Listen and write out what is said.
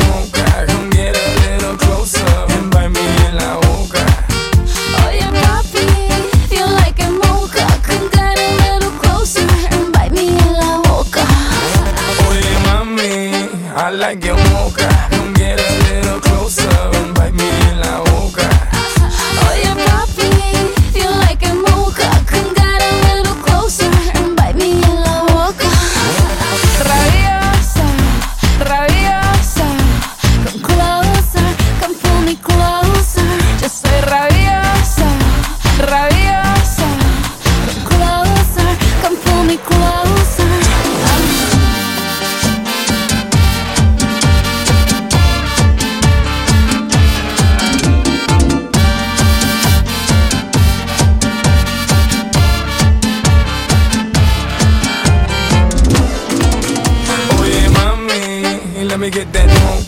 mocha. Come get a little closer and bite me en la boca. Oye papi, feel like a mocha. Come get a little closer and bite me en la boca. Oye mami, I like your mocha. Come get a little closer and bite me en la boca. Oye papi, feel like a mocha. Come get a little closer and bite me en la boca. Rabiosa, rabiosa, come closer, come pull me closer. Yo soy rabiosa, rabiosa, come closer, come pull me closer. Oye mami, let me get that mocha.